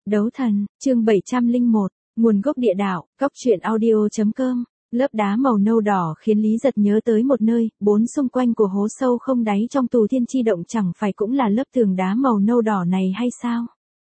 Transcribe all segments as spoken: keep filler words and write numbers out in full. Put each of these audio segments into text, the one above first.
Đấu thần, chương bảy trăm lẻ một, nguồn gốc địa đạo, góc truyện audio chấm com. Lớp đá màu nâu đỏ khiến Lý Giật nhớ tới một nơi, bốn xung quanh của hố sâu không đáy trong tù thiên chi động chẳng phải cũng là lớp tường đá màu nâu đỏ này hay sao?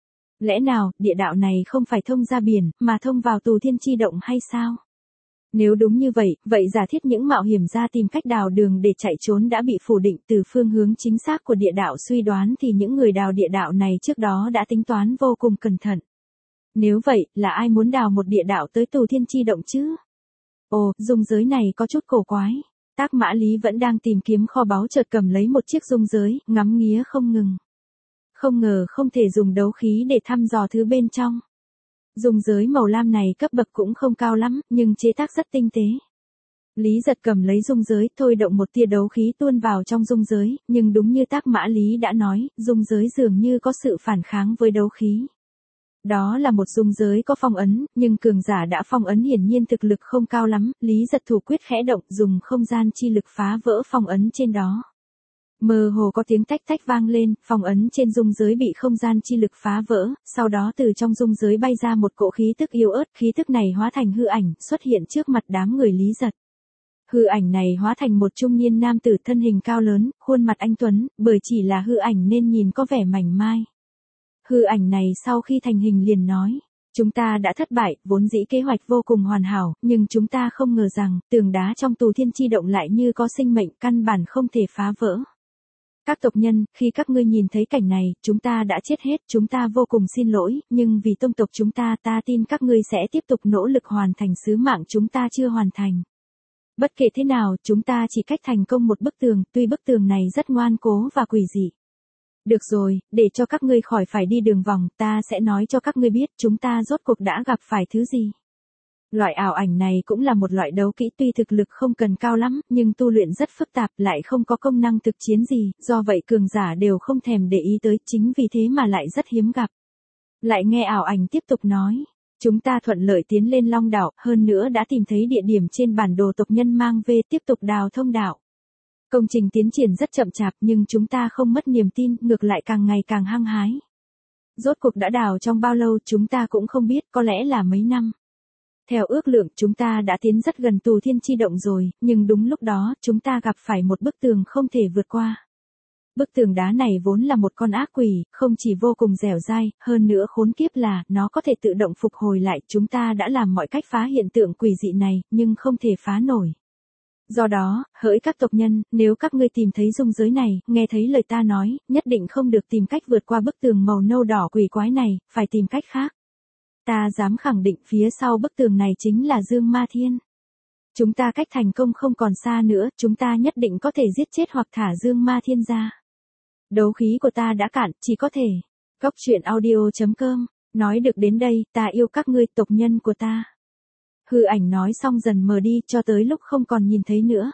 Lẽ nào, địa đạo này không phải thông ra biển, mà thông vào tù thiên chi động hay sao? Nếu đúng như vậy, vậy giả thiết những mạo hiểm ra tìm cách đào đường để chạy trốn đã bị phủ định từ phương hướng chính xác của địa đạo suy đoán thì những người đào địa đạo này trước đó đã tính toán vô cùng cẩn thận. Nếu vậy, là ai muốn đào một địa đạo tới tù thiên chi động chứ? Ồ, dung giới này có chút cổ quái. Tác Mã Lý vẫn đang tìm kiếm kho báu chợt cầm lấy một chiếc dung giới, ngắm nghía không ngừng. Không ngờ không thể dùng đấu khí để thăm dò thứ bên trong. Dung giới màu lam này cấp bậc cũng không cao lắm, nhưng chế tác rất tinh tế. Lý Giật cầm lấy dung giới, thôi động một tia đấu khí tuôn vào trong dung giới, nhưng đúng như Tác Mã Lý đã nói, dung giới dường như có sự phản kháng với đấu khí. Đó là một dung giới có phong ấn, nhưng cường giả đã phong ấn hiển nhiên thực lực không cao lắm, Lý Giật thủ quyết khẽ động, dùng không gian chi lực phá vỡ phong ấn trên đó. Mơ hồ có tiếng tách tách vang lên, phong ấn trên dung giới bị không gian chi lực phá vỡ, sau đó từ trong dung giới bay ra một cỗ khí tức yếu ớt, khí tức này hóa thành hư ảnh, xuất hiện trước mặt đám người Lý Giật. Hư ảnh này hóa thành một trung niên nam tử thân hình cao lớn, khuôn mặt anh tuấn, bởi chỉ là hư ảnh nên nhìn có vẻ mảnh mai. Hư ảnh này sau khi thành hình liền nói, chúng ta đã thất bại, vốn dĩ kế hoạch vô cùng hoàn hảo, nhưng chúng ta không ngờ rằng, tường đá trong tù thiên chi động lại như có sinh mệnh, căn bản không thể phá vỡ. Các tộc nhân, khi các ngươi nhìn thấy cảnh này, chúng ta đã chết hết, chúng ta vô cùng xin lỗi, nhưng vì tông tộc chúng ta, ta tin các ngươi sẽ tiếp tục nỗ lực hoàn thành sứ mạng chúng ta chưa hoàn thành. Bất kể thế nào, chúng ta chỉ cách thành công một bức tường, tuy bức tường này rất ngoan cố và quỷ dị. Được rồi, để cho các ngươi khỏi phải đi đường vòng, ta sẽ nói cho các ngươi biết chúng ta rốt cuộc đã gặp phải thứ gì. Loại ảo ảnh này cũng là một loại đấu kỹ tuy thực lực không cần cao lắm, nhưng tu luyện rất phức tạp lại không có công năng thực chiến gì, do vậy cường giả đều không thèm để ý tới, chính vì thế mà lại rất hiếm gặp. Lại nghe ảo ảnh tiếp tục nói, chúng ta thuận lợi tiến lên Long đảo, hơn nữa đã tìm thấy địa điểm trên bản đồ tộc nhân mang về tiếp tục đào thông đạo. Công trình tiến triển rất chậm chạp nhưng chúng ta không mất niềm tin, ngược lại càng ngày càng hăng hái. Rốt cuộc đã đào trong bao lâu chúng ta cũng không biết, có lẽ là mấy năm. Theo ước lượng chúng ta đã tiến rất gần tù thiên chi động rồi, nhưng đúng lúc đó chúng ta gặp phải một bức tường không thể vượt qua. Bức tường đá này vốn là một con ác quỷ, không chỉ vô cùng dẻo dai, hơn nữa khốn kiếp là nó có thể tự động phục hồi lại. Chúng ta đã làm mọi cách phá hiện tượng quỷ dị này, nhưng không thể phá nổi. Do đó, hỡi các tộc nhân, nếu các ngươi tìm thấy dung giới này, nghe thấy lời ta nói, nhất định không được tìm cách vượt qua bức tường màu nâu đỏ quỷ quái này, phải tìm cách khác. Ta dám khẳng định phía sau bức tường này chính là Dương Ma Thiên. Chúng ta cách thành công không còn xa nữa, chúng ta nhất định có thể giết chết hoặc thả Dương Ma Thiên ra. Đấu khí của ta đã cạn, chỉ có thể. Góc truyện audio chấm com, nói được đến đây, ta yêu các ngươi tộc nhân của ta. Hư ảnh nói xong dần mờ đi cho tới lúc không còn nhìn thấy nữa.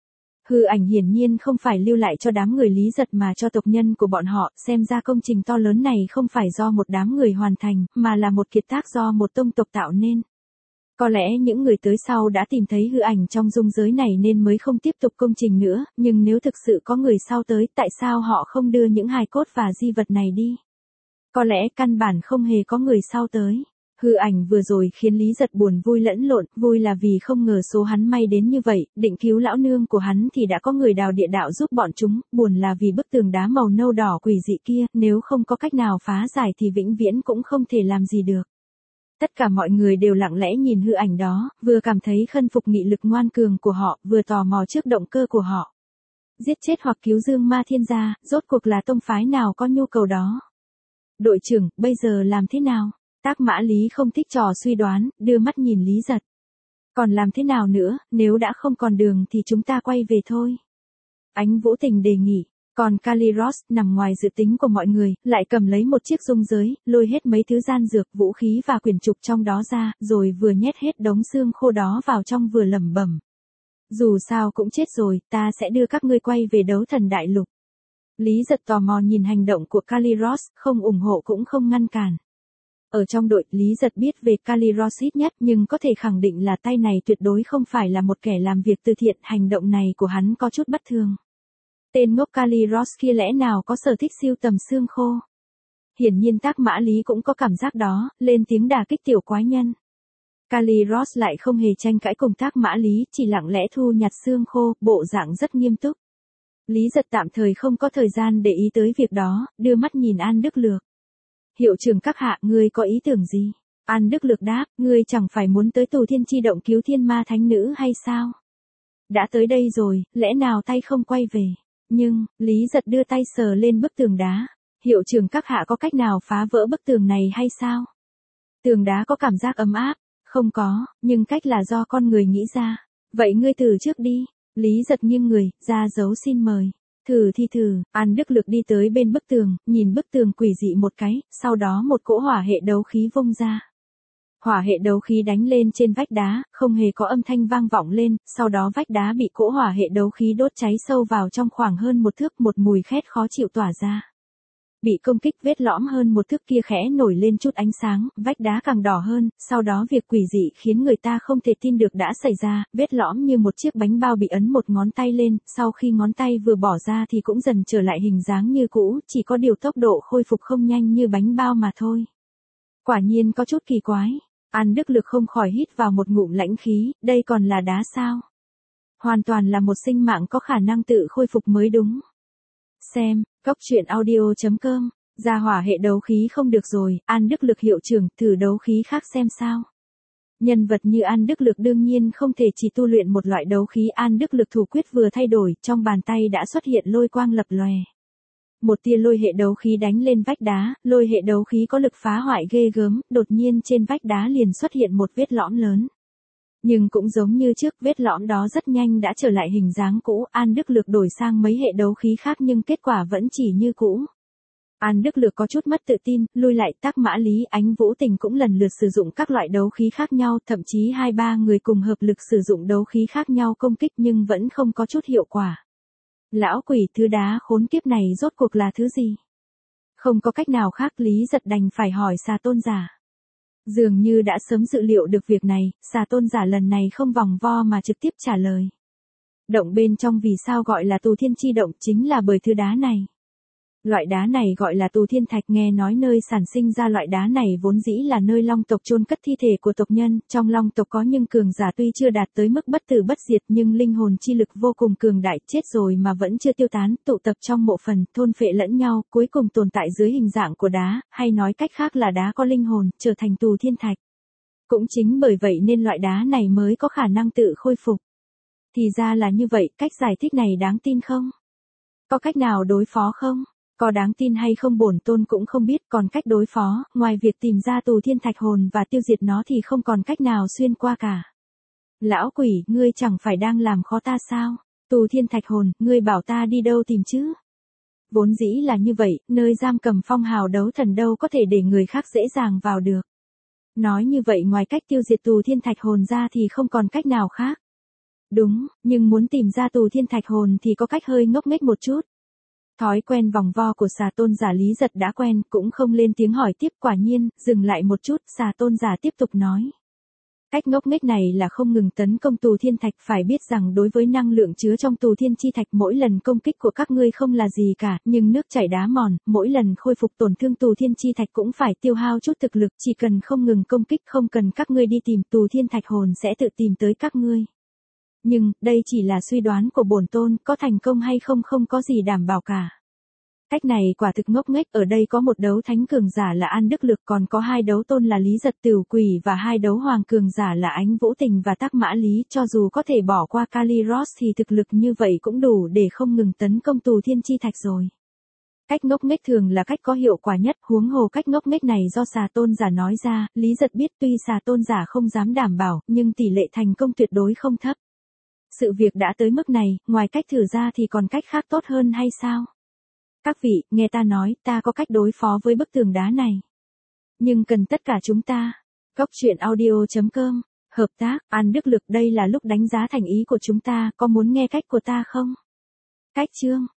Hư ảnh hiển nhiên không phải lưu lại cho đám người Lý Giật mà cho tộc nhân của bọn họ, xem ra công trình to lớn này không phải do một đám người hoàn thành, mà là một kiệt tác do một tông tộc tạo nên. Có lẽ những người tới sau đã tìm thấy hư ảnh trong dung giới này nên mới không tiếp tục công trình nữa, nhưng nếu thực sự có người sau tới, tại sao họ không đưa những hài cốt và di vật này đi? Có lẽ căn bản không hề có người sau tới. Hư ảnh vừa rồi khiến Lý Giật buồn vui lẫn lộn, vui là vì không ngờ số hắn may đến như vậy, định cứu lão nương của hắn thì đã có người đào địa đạo giúp bọn chúng, buồn là vì bức tường đá màu nâu đỏ quỷ dị kia, nếu không có cách nào phá giải thì vĩnh viễn cũng không thể làm gì được. Tất cả mọi người đều lặng lẽ nhìn hư ảnh đó, vừa cảm thấy khâm phục nghị lực ngoan cường của họ, vừa tò mò trước động cơ của họ. Giết chết hoặc cứu Dương Ma Thiên ra, rốt cuộc là tông phái nào có nhu cầu đó? Đội trưởng, bây giờ làm thế nào? Tác Mã Lý không thích trò suy đoán, đưa mắt nhìn Lý Giật. Còn làm thế nào nữa, nếu đã không còn đường thì chúng ta quay về thôi. Ánh Vũ Tình đề nghị, còn Kaliros, nằm ngoài dự tính của mọi người, lại cầm lấy một chiếc dung giới, lôi hết mấy thứ gian dược, vũ khí và quyển trục trong đó ra, rồi vừa nhét hết đống xương khô đó vào trong vừa lẩm bẩm. Dù sao cũng chết rồi, ta sẽ đưa các ngươi quay về Đấu Thần Đại Lục. Lý Giật tò mò nhìn hành động của Kaliros, không ủng hộ cũng không ngăn cản. Ở trong đội, Lý Giật biết về Kaliros ít nhất nhưng có thể khẳng định là tay này tuyệt đối không phải là một kẻ làm việc từ thiện, hành động này của hắn có chút bất thường. Tên ngốc Kaliros kia lẽ nào có sở thích sưu tầm xương khô? Hiển nhiên Tác Mã Lý cũng có cảm giác đó, lên tiếng đả kích tiểu quái nhân. Kaliros lại không hề tranh cãi cùng Tác Mã Lý, chỉ lặng lẽ thu nhặt xương khô, bộ dạng rất nghiêm túc. Lý Giật tạm thời không có thời gian để ý tới việc đó, đưa mắt nhìn An Đức Lược. Hiệu trưởng các hạ, ngươi có ý tưởng gì? An Đức Lược đáp, ngươi chẳng phải muốn tới Tù Thiên Chi Động cứu thiên ma thánh nữ hay sao? Đã tới đây rồi, lẽ nào tay không quay về? Nhưng, Lý Giật đưa tay sờ lên bức tường đá. Hiệu trưởng các hạ có cách nào phá vỡ bức tường này hay sao? Tường đá có cảm giác ấm áp. Không có, nhưng cách là do con người nghĩ ra. Vậy ngươi thử trước đi. Lý Giật nghiêng người, ra dấu xin mời. Thử thì thử, An Đức Lực đi tới bên bức tường, nhìn bức tường quỷ dị một cái, sau đó một cỗ hỏa hệ đấu khí vung ra. Hỏa hệ đấu khí đánh lên trên vách đá, không hề có âm thanh vang vọng lên, sau đó vách đá bị cỗ hỏa hệ đấu khí đốt cháy sâu vào trong khoảng hơn một thước, một mùi khét khó chịu tỏa ra. Bị công kích vết lõm hơn một thước kia khẽ nổi lên chút ánh sáng, vách đá càng đỏ hơn, sau đó việc quỷ dị khiến người ta không thể tin được đã xảy ra, vết lõm như một chiếc bánh bao bị ấn một ngón tay lên, sau khi ngón tay vừa bỏ ra thì cũng dần trở lại hình dáng như cũ, chỉ có điều tốc độ khôi phục không nhanh như bánh bao mà thôi. Quả nhiên có chút kỳ quái, An Đức Lực không khỏi hít vào một ngụm lãnh khí, đây còn là đá sao? Hoàn toàn là một sinh mạng có khả năng tự khôi phục mới đúng. Xem, Cốc truyện audio chấm com, ra hỏa hệ đấu khí không được rồi, An Đức Lực hiệu trưởng, thử đấu khí khác xem sao. Nhân vật như An Đức Lực đương nhiên không thể chỉ tu luyện một loại đấu khí. An Đức Lực thủ quyết vừa thay đổi, trong bàn tay đã xuất hiện lôi quang lập lòe. Một tia lôi hệ đấu khí đánh lên vách đá, lôi hệ đấu khí có lực phá hoại ghê gớm, đột nhiên trên vách đá liền xuất hiện một vết lõm lớn. Nhưng cũng giống như trước, vết lõm đó rất nhanh đã trở lại hình dáng cũ, An Đức Lực đổi sang mấy hệ đấu khí khác nhưng kết quả vẫn chỉ như cũ. An Đức Lực có chút mất tự tin, lui lại. Tác Mã Lý, Ánh Vũ Tình cũng lần lượt sử dụng các loại đấu khí khác nhau, thậm chí hai ba người cùng hợp lực sử dụng đấu khí khác nhau công kích nhưng vẫn không có chút hiệu quả. Lão quỷ, thứ đá khốn kiếp này rốt cuộc là thứ gì? Không có cách nào khác, Lý Giật đành phải hỏi Xà Tôn Giả. Dường như đã sớm dự liệu được việc này, Xà Tôn Giả lần này không vòng vo mà trực tiếp trả lời. Động bên trong vì sao gọi là Tù Thiên Chi Động chính là bởi thứ đá này. Loại đá này gọi là Tù Thiên Thạch, nghe nói nơi sản sinh ra loại đá này vốn dĩ là nơi Long tộc chôn cất thi thể của tộc nhân, trong Long tộc có những cường giả tuy chưa đạt tới mức bất tử bất diệt nhưng linh hồn chi lực vô cùng cường đại, chết rồi mà vẫn chưa tiêu tán, tụ tập trong mộ phần, thôn phệ lẫn nhau, cuối cùng tồn tại dưới hình dạng của đá, hay nói cách khác là đá có linh hồn, trở thành Tù Thiên Thạch. Cũng chính bởi vậy nên loại đá này mới có khả năng tự khôi phục. Thì ra là như vậy, cách giải thích này đáng tin không? Có cách nào đối phó không? Có đáng tin hay không bổn tôn cũng không biết, còn cách đối phó, ngoài việc tìm ra Tù Thiên Thạch hồn và tiêu diệt nó thì không còn cách nào xuyên qua cả. Lão quỷ, ngươi chẳng phải đang làm khó ta sao? Tù Thiên Thạch hồn, ngươi bảo ta đi đâu tìm chứ? Vốn dĩ là như vậy, nơi giam cầm phong hào đấu thần đâu có thể để người khác dễ dàng vào được. Nói như vậy ngoài cách tiêu diệt Tù Thiên Thạch hồn ra thì không còn cách nào khác. Đúng, nhưng muốn tìm ra Tù Thiên Thạch hồn thì có cách hơi ngốc nghếch một chút. Thói quen vòng vo của Xà Tôn Giả Lý Giật đã quen, cũng không lên tiếng hỏi tiếp. Quả nhiên, dừng lại một chút, Xà Tôn Giả tiếp tục nói. Cách ngốc nghếch này là không ngừng tấn công Tù Thiên Thạch, phải biết rằng đối với năng lượng chứa trong Tù Thiên Chi Thạch mỗi lần công kích của các ngươi không là gì cả, nhưng nước chảy đá mòn, mỗi lần khôi phục tổn thương Tù Thiên Chi Thạch cũng phải tiêu hao chút thực lực, chỉ cần không ngừng công kích, không cần các ngươi đi tìm, Tù Thiên Thạch hồn sẽ tự tìm tới các ngươi. Nhưng, đây chỉ là suy đoán của bổn tôn, có thành công hay không không có gì đảm bảo cả. Cách này quả thực ngốc nghếch, ở đây có một đấu thánh cường giả là An Đức Lực, còn có hai đấu tôn là Lý Giật Tửu Quỷ và hai đấu hoàng cường giả là Ánh Vũ Tình và Tác Mã Lý, cho dù có thể bỏ qua Kaliros thì thực lực như vậy cũng đủ để không ngừng tấn công Tù Thiên Chi Thạch rồi. Cách ngốc nghếch thường là cách có hiệu quả nhất, huống hồ cách ngốc nghếch này do Xà Tôn Giả nói ra, Lý Giật biết tuy Xà Tôn Giả không dám đảm bảo, nhưng tỷ lệ thành công tuyệt đối không thấp. Sự việc đã tới mức này, ngoài cách thử ra thì còn cách khác tốt hơn hay sao? Các vị, nghe ta nói, ta có cách đối phó với bức tường đá này. Nhưng cần tất cả chúng ta. Cốc truyện audio chấm com, hợp tác, An Đức Lực, đây là lúc đánh giá thành ý của chúng ta, có muốn nghe cách của ta không? Cách chương.